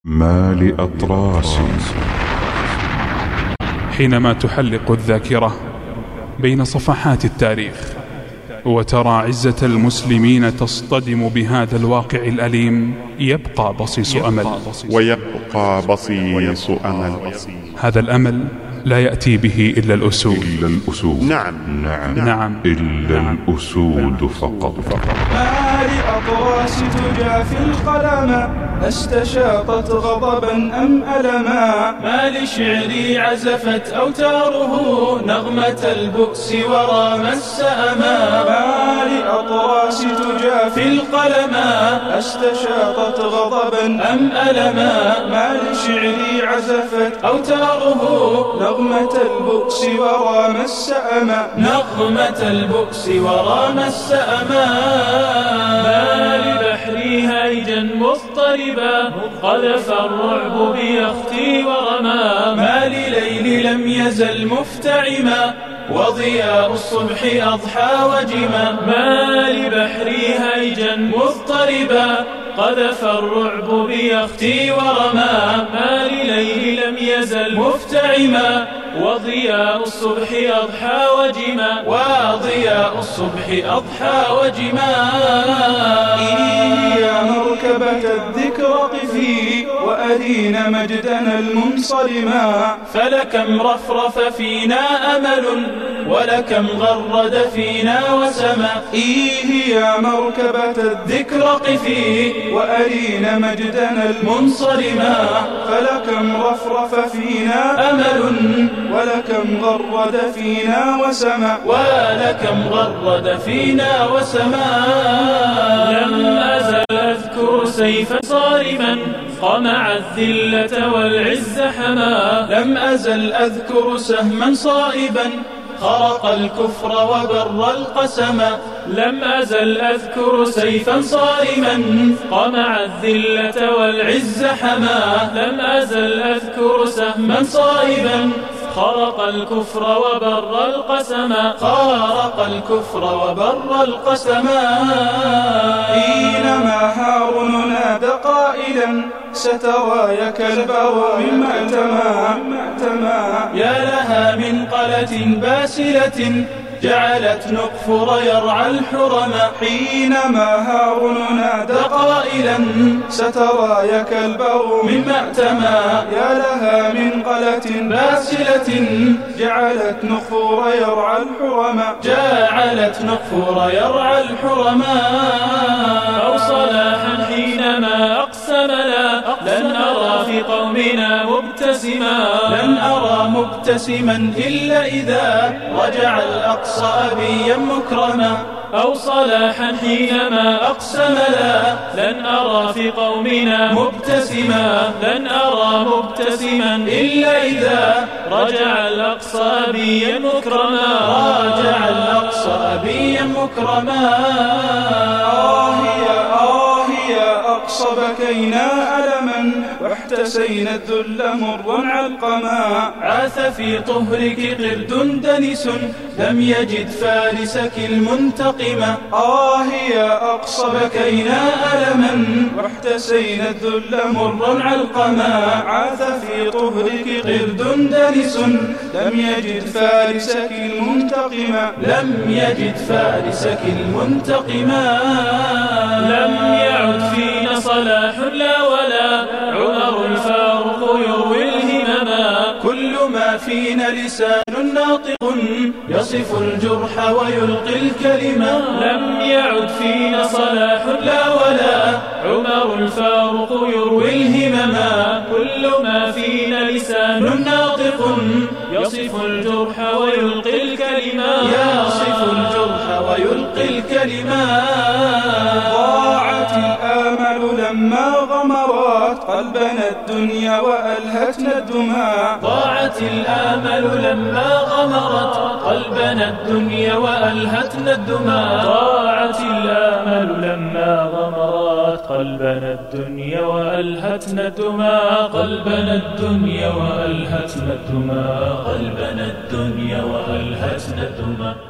ما لأطراس. حينما تحلق الذاكرة بين صفحات التاريخ وترى عزة المسلمين تصطدم بهذا الواقع الأليم، يبقى بصيص أمل. ويبقى بصيص أمل. هذا الأمل لا يأتي به إلا الأسود. نعم. إلا الأسود فقط. ما لأطراس تجافي القلم، استشاطت غضبا أم ألما. ما لشعري عزفت أوتاره نغمة البؤس ورام السأما. ما لأطراس تجافي القلم، استشاطت غضبا أم ألما. ما لشعري عزفت أوتاره نغمة البؤس ورام السأما. نغمة البؤس ورام السأما. ما لبحري هيجا مضطربا قذف الرعب بيختي ورما. ما لليل لم يزل مفتعما وضياء الصبح أضحى وجما. ما لبحري هيجا مضطربا قذف الرعب بيختي ورما. ما لليل لم يزل مفتعما وضياء الصبح أضحى وجما. وضياء الصبح أضحى وجما. يا مركبة الذكر قفي وأرين مجدنا المنصرما. فلكم رفرف فينا أمل ولكم غرد فينا وسما. يا مركبة الذكر قفي وأرين مجدنا المنصرما. فلكم رفرف فينا أمل ولكم غرد فينا وسما. ولكم غرد فينا وسما. لم أزل أذكر سيفا صارما قمع الذلة والعز حما. لم أزل أذكر سهما صائبا خرق الكفر وبر القسم. لم أزل أذكر سيفا صارما قمع الذلة والعز حما. لم أزل أذكر سهما صائبا خرق الكفر وبر القسم. خرق الكفر وبر القسم. حينما هارون نادى قائلا سترايك البر من مأتما. يا لها من قلة باسلة جعلت نقفر يرعى الحرم. حينما هارون نادى قائلا سترايك البر من مأتما. يا لها من قلة باسلة جعلت نقفر يرعى الحرم. جعلت نقفر يرعى الحرم. أو صلاحا حينما أقسم لن أرى في قومنا مبتسما. لن أرى مبتسما إلا إذا رجع الأقصى أبيا مكرما. أو صلاحا حينما أقسم لن أرى في قومنا مبتسما. لن أرى مبتسما إلا إذا رجع الأقصى أبيا مكرما. رجع الأقصى أبيا مكرما. يا أقصى بكينا ألما واحتسينا الذل مرا علقما. عاث في طهرك قرد دنس لم يجد فارسك المنتقما. يا أقصى بكينا ألما واحتسينا الذل مرا علقما. عاث في طهرك قرد دنس لم يجد فارسك المنتقما. لم يجد فارسك المنتقما. لم يعد فينا صلاح لا ولا عمر الفاروق يروي الهمما. كل ما فينا لسان ناطق يصف الجرح ويلقي الكلمة. لم يعد فينا صلاح لا ولا عمر الفاروق يروي الهمما. كل ما فينا لسان ناطق يصف الجرح ويلقي الكلمة. يصف الجرح ويلقي الكلمة. ضاعت الآمل لما غمرت قلبنا الدنيا وألهتنا الدماء. ضاعت الآمل لما غمرت قلبنا الدنيا وألهتنا الدماء. ضاعت الآمل لما غمرت قلبنا الدنيا وألهتنا الدماء. قلبنا الدنيا وألهتنا الدماء. قلبنا الدنيا وألهتنا الدماء.